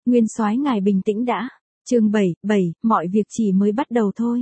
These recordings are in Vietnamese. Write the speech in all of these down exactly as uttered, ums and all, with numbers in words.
Nguyên soái ngài bình tĩnh đã. Chương bảy, bảy, mọi việc chỉ mới bắt đầu thôi.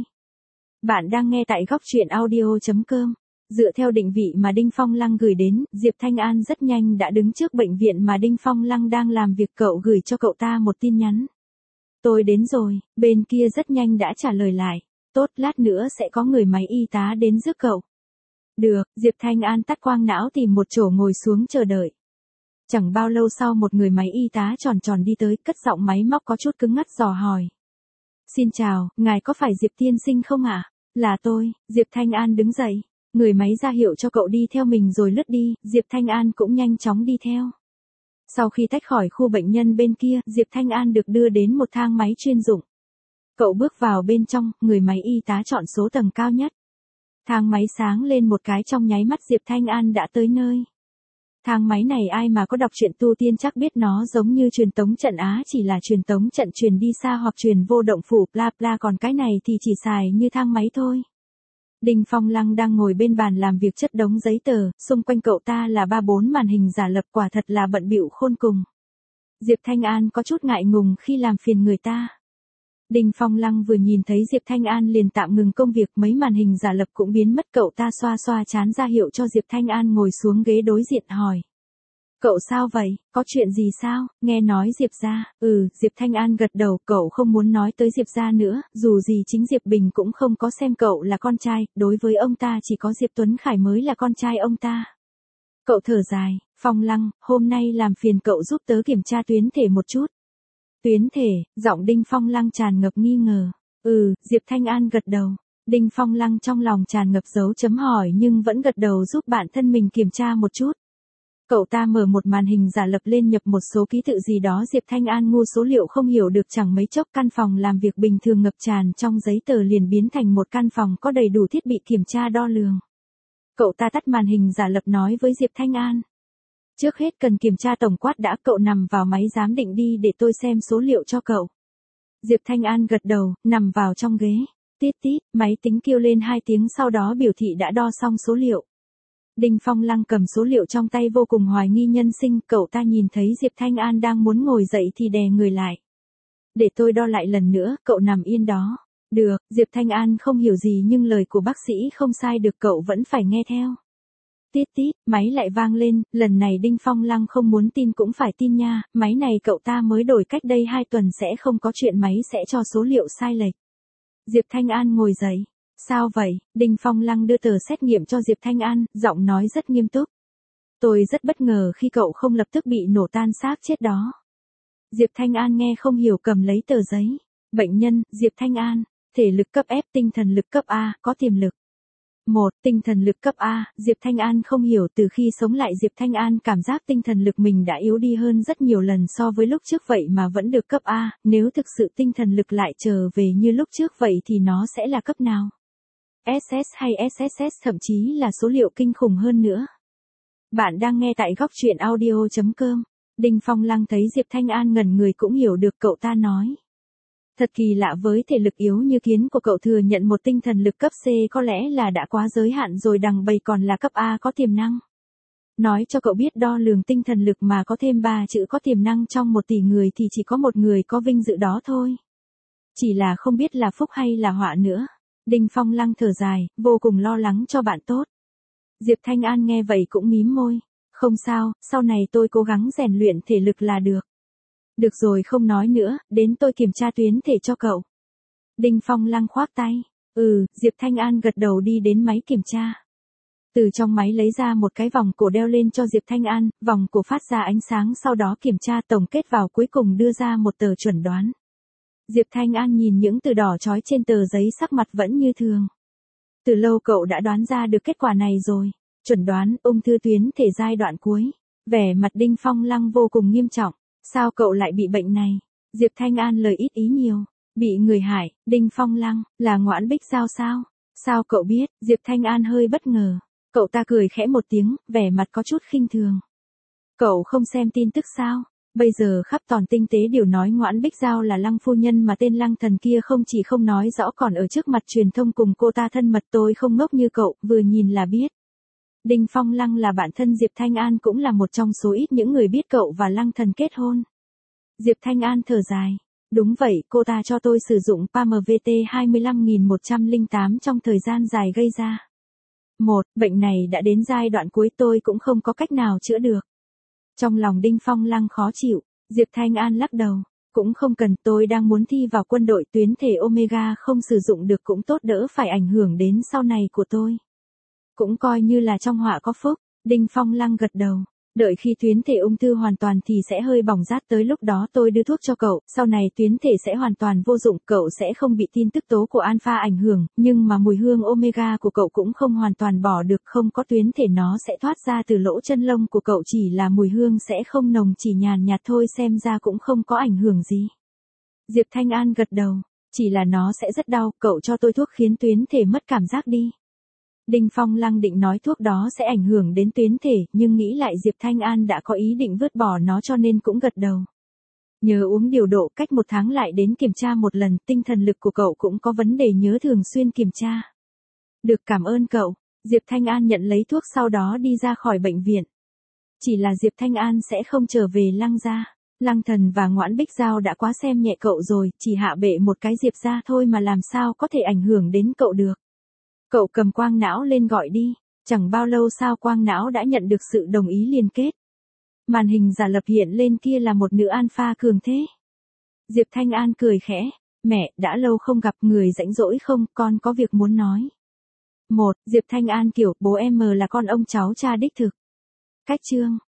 Bạn đang nghe tại góc truyện audio chấm com. Dựa theo định vị mà Đinh Phong Lăng gửi đến, Diệp Thanh An rất nhanh đã đứng trước bệnh viện mà Đinh Phong Lăng đang làm việc, cậu gửi cho cậu ta một tin nhắn. Tôi đến rồi, bên kia rất nhanh đã trả lời lại. Tốt, lát nữa sẽ có người máy y tá đến rước cậu. Được, Diệp Thanh An tắt quang não tìm một chỗ ngồi xuống chờ đợi. Chẳng bao lâu sau một người máy y tá tròn tròn đi tới, cất giọng máy móc có chút cứng ngắc dò hỏi. Xin chào, ngài có phải Diệp tiên sinh không ạ? À? Là tôi, Diệp Thanh An đứng dậy. Người máy ra hiệu cho cậu đi theo mình rồi lướt đi, Diệp Thanh An cũng nhanh chóng đi theo. Sau khi tách khỏi khu bệnh nhân bên kia, Diệp Thanh An được đưa đến một thang máy chuyên dụng. Cậu bước vào bên trong, người máy y tá chọn số tầng cao nhất. Thang máy sáng lên một cái, trong nháy mắt Diệp Thanh An đã tới nơi. Thang máy này ai mà có đọc truyện tu tiên chắc biết nó giống như truyền tống trận Á, chỉ là truyền tống trận truyền đi xa hoặc truyền vô động phủ bla bla, còn cái này thì chỉ xài như thang máy thôi. Đinh Phong Lăng đang ngồi bên bàn làm việc chất đống giấy tờ, xung quanh cậu ta là ba bốn màn hình giả lập, quả thật là bận bịu khôn cùng. Diệp Thanh An có chút ngại ngùng khi làm phiền người ta. Đinh Phong Lăng vừa nhìn thấy Diệp Thanh An liền tạm ngừng công việc, mấy màn hình giả lập cũng biến mất, cậu ta xoa xoa trán ra hiệu cho Diệp Thanh An ngồi xuống ghế đối diện hỏi. Cậu sao vậy, có chuyện gì sao, nghe nói Diệp gia, ừ, Diệp Thanh An gật đầu, cậu không muốn nói tới Diệp gia nữa, dù gì chính Diệp Bình cũng không có xem cậu là con trai, đối với ông ta chỉ có Diệp Tuấn Khải mới là con trai ông ta. Cậu thở dài, Phong Lăng, hôm nay làm phiền cậu giúp tớ kiểm tra tuyến thể một chút. Tuyến thể, giọng Đinh Phong Lăng tràn ngập nghi ngờ. Ừ, Diệp Thanh An gật đầu. Đinh Phong Lăng trong lòng tràn ngập dấu chấm hỏi nhưng vẫn gật đầu giúp bản thân mình kiểm tra một chút. Cậu ta mở một màn hình giả lập lên, nhập một số ký tự gì đó, Diệp Thanh An ngu số liệu không hiểu được, chẳng mấy chốc căn phòng làm việc bình thường ngập tràn trong giấy tờ liền biến thành một căn phòng có đầy đủ thiết bị kiểm tra đo lường. Cậu ta tắt màn hình giả lập nói với Diệp Thanh An. Trước hết cần kiểm tra tổng quát đã, cậu nằm vào máy giám định đi để tôi xem số liệu cho cậu. Diệp Thanh An gật đầu, nằm vào trong ghế. Tít tít, máy tính kêu lên hai tiếng, sau đó biểu thị đã đo xong số liệu. Đinh Phong Lăng cầm số liệu trong tay vô cùng hoài nghi nhân sinh, cậu ta nhìn thấy Diệp Thanh An đang muốn ngồi dậy thì đè người lại. Để tôi đo lại lần nữa, cậu nằm yên đó. Được, Diệp Thanh An không hiểu gì nhưng lời của bác sĩ không sai được, cậu vẫn phải nghe theo. Tít tít, máy lại vang lên, lần này Đinh Phong Lăng không muốn tin cũng phải tin nha, máy này cậu ta mới đổi cách đây hai tuần, sẽ không có chuyện máy sẽ cho số liệu sai lệch. Diệp Thanh An ngồi dậy. Sao vậy? Đinh Phong Lăng đưa tờ xét nghiệm cho Diệp Thanh An, giọng nói rất nghiêm túc. Tôi rất bất ngờ khi cậu không lập tức bị nổ tan xác chết đó. Diệp Thanh An nghe không hiểu, cầm lấy tờ giấy. Bệnh nhân, Diệp Thanh An, thể lực cấp F, tinh thần lực cấp A, có tiềm lực. một. Tinh thần lực cấp A, Diệp Thanh An không hiểu, từ khi sống lại Diệp Thanh An cảm giác tinh thần lực mình đã yếu đi hơn rất nhiều lần so với lúc trước, vậy mà vẫn được cấp A, nếu thực sự tinh thần lực lại trở về như lúc trước vậy thì nó sẽ là cấp nào? ét ét hay ét ét ét, thậm chí là số liệu kinh khủng hơn nữa. Bạn đang nghe tại góc truyện audio chấm com. Đinh Phong Lăng thấy Diệp Thanh An ngẩn người cũng hiểu được, cậu ta nói. Thật kỳ lạ, với thể lực yếu như kiến của cậu, thừa nhận một tinh thần lực cấp C có lẽ là đã quá giới hạn rồi, đằng bầy còn là cấp A có tiềm năng. Nói cho cậu biết, đo lường tinh thần lực mà có thêm ba chữ có tiềm năng trong một tỷ người thì chỉ có một người có vinh dự đó thôi. Chỉ là không biết là phúc hay là họa nữa. Đinh Phong Lăng thở dài, vô cùng lo lắng cho bạn tốt. Diệp Thanh An nghe vậy cũng mím môi. Không sao, sau này tôi cố gắng rèn luyện thể lực là được. Được rồi, không nói nữa, đến tôi kiểm tra tuyến thể cho cậu. Đinh Phong Lăng khoác tay. Ừ, Diệp Thanh An gật đầu đi đến máy kiểm tra. Từ trong máy lấy ra một cái vòng cổ đeo lên cho Diệp Thanh An, vòng cổ phát ra ánh sáng, sau đó kiểm tra tổng kết vào, cuối cùng đưa ra một tờ chuẩn đoán. Diệp Thanh An nhìn những từ đỏ chói trên tờ giấy, sắc mặt vẫn như thường. Từ lâu cậu đã đoán ra được kết quả này rồi. Chuẩn đoán ung thư tuyến thể giai đoạn cuối. Vẻ mặt Đinh Phong Lăng vô cùng nghiêm trọng. Sao cậu lại bị bệnh này? Diệp Thanh An lời ít ý nhiều. Bị người hại, Đinh Phong Lăng, là Ngoãn Bích Giao sao? Sao cậu biết? Diệp Thanh An hơi bất ngờ. Cậu ta cười khẽ một tiếng, vẻ mặt có chút khinh thường. Cậu không xem tin tức sao? Bây giờ khắp toàn tinh tế đều nói Ngoãn Bích Giao là Lăng phu nhân, mà tên Lăng thần kia không chỉ không nói rõ còn ở trước mặt truyền thông cùng cô ta thân mật. Tôi không ngốc như cậu, vừa nhìn là biết. Đinh Phong Lăng là bạn thân Diệp Thanh An, cũng là một trong số ít những người biết cậu và Lăng thần kết hôn. Diệp Thanh An thở dài. Đúng vậy, cô ta cho tôi sử dụng pê a em vê tê hai lăm nghìn một trăm lẻ tám trong thời gian dài gây ra. Một, bệnh này đã đến giai đoạn cuối tôi cũng không có cách nào chữa được. Trong lòng Đinh Phong Lăng khó chịu, Diệp Thanh An lắc đầu. Cũng không cần, tôi đang muốn thi vào quân đội, tuyến thể Omega không sử dụng được cũng tốt, đỡ phải ảnh hưởng đến sau này của tôi. Cũng coi như là trong họa có phúc. Đinh Phong Lăng gật đầu. Đợi khi tuyến thể ung thư hoàn toàn thì sẽ hơi bỏng rát, tới lúc đó tôi đưa thuốc cho cậu, sau này tuyến thể sẽ hoàn toàn vô dụng, cậu sẽ không bị tin tức tố của alpha ảnh hưởng, nhưng mà mùi hương omega của cậu cũng không hoàn toàn bỏ được, không có tuyến thể nó sẽ thoát ra từ lỗ chân lông của cậu, chỉ là mùi hương sẽ không nồng, chỉ nhàn nhạt thôi, xem ra cũng không có ảnh hưởng gì. Diệp Thanh An gật đầu, chỉ là nó sẽ rất đau, cậu cho tôi thuốc khiến tuyến thể mất cảm giác đi. Đinh Phong Lăng định nói thuốc đó sẽ ảnh hưởng đến tuyến thể, nhưng nghĩ lại Diệp Thanh An đã có ý định vứt bỏ nó cho nên cũng gật đầu. Nhớ uống điều độ, cách một tháng lại đến kiểm tra một lần, tinh thần lực của cậu cũng có vấn đề, nhớ thường xuyên kiểm tra. Được, cảm ơn cậu. Diệp Thanh An nhận lấy thuốc sau đó đi ra khỏi bệnh viện. Chỉ là Diệp Thanh An sẽ không trở về Lăng gia. Lăng Thần và Ngoãn Bích Giao đã quá xem nhẹ cậu rồi, chỉ hạ bệ một cái Diệp gia thôi mà làm sao có thể ảnh hưởng đến cậu được. Cậu cầm quang não lên gọi đi. Chẳng bao lâu sau quang não đã nhận được sự đồng ý liên kết. Màn hình giả lập hiện lên, kia là một nữ alpha cường thế. Diệp Thanh An cười khẽ. Mẹ, đã lâu không gặp, người rảnh rỗi không, con có việc muốn nói. Một, Diệp Thanh An kiểu, bố em là con ông cháu cha đích thực. Cách chương.